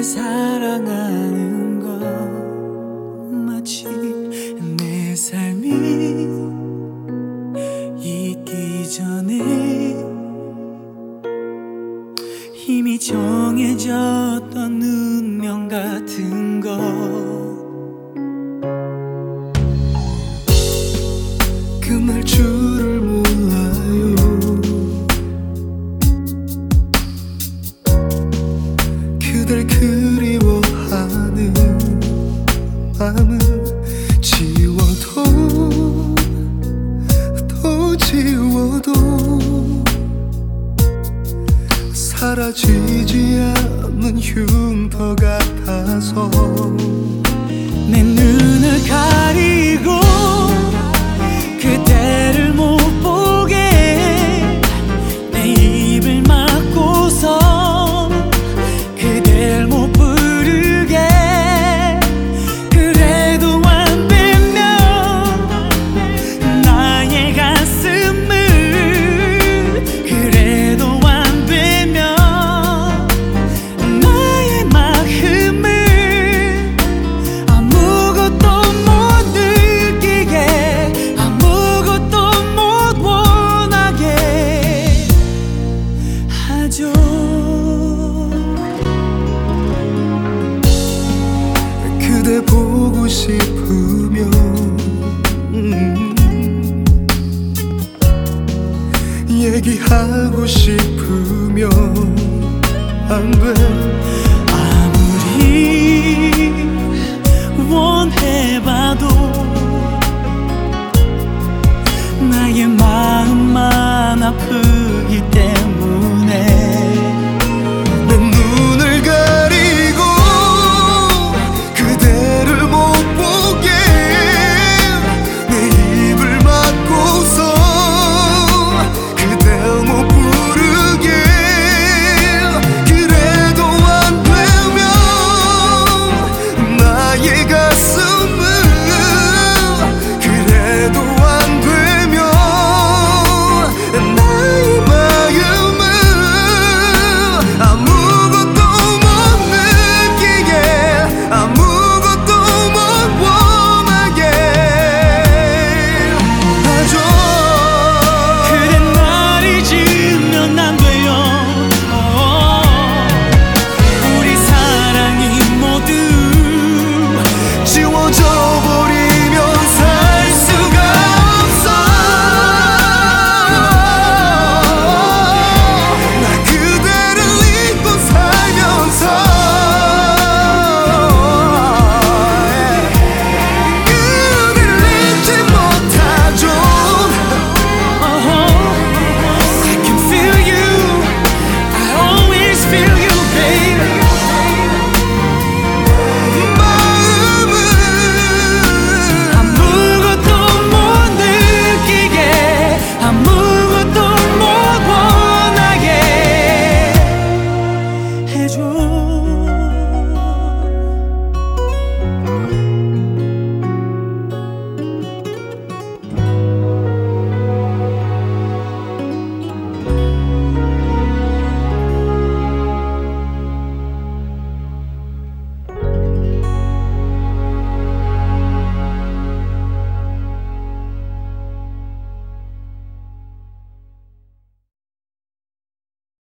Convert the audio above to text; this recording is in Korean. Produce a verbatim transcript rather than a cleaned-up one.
사랑하는 것 마치 내 삶이 있기 전에 이미 정해졌던 운명 같은 것. 끝날 줄을 몰라요. 그댈 그리워하는 마음은 지워도 또 지워도 사라지지 않는 흉터 같아서 내 눈을 가리고 그대를 못 보게 내 입을 막고서 그댈 못 부르게 그래도 안 되면 나의 가슴을 그래도 안 되면 나의 마음을 아무것도 못 느끼게 아무것도 못 원하게 하죠. 그대 보고 싶으면 음, 얘기하고 싶으면 안 돼. 아무리 원해봐도 나의 마음만 아픈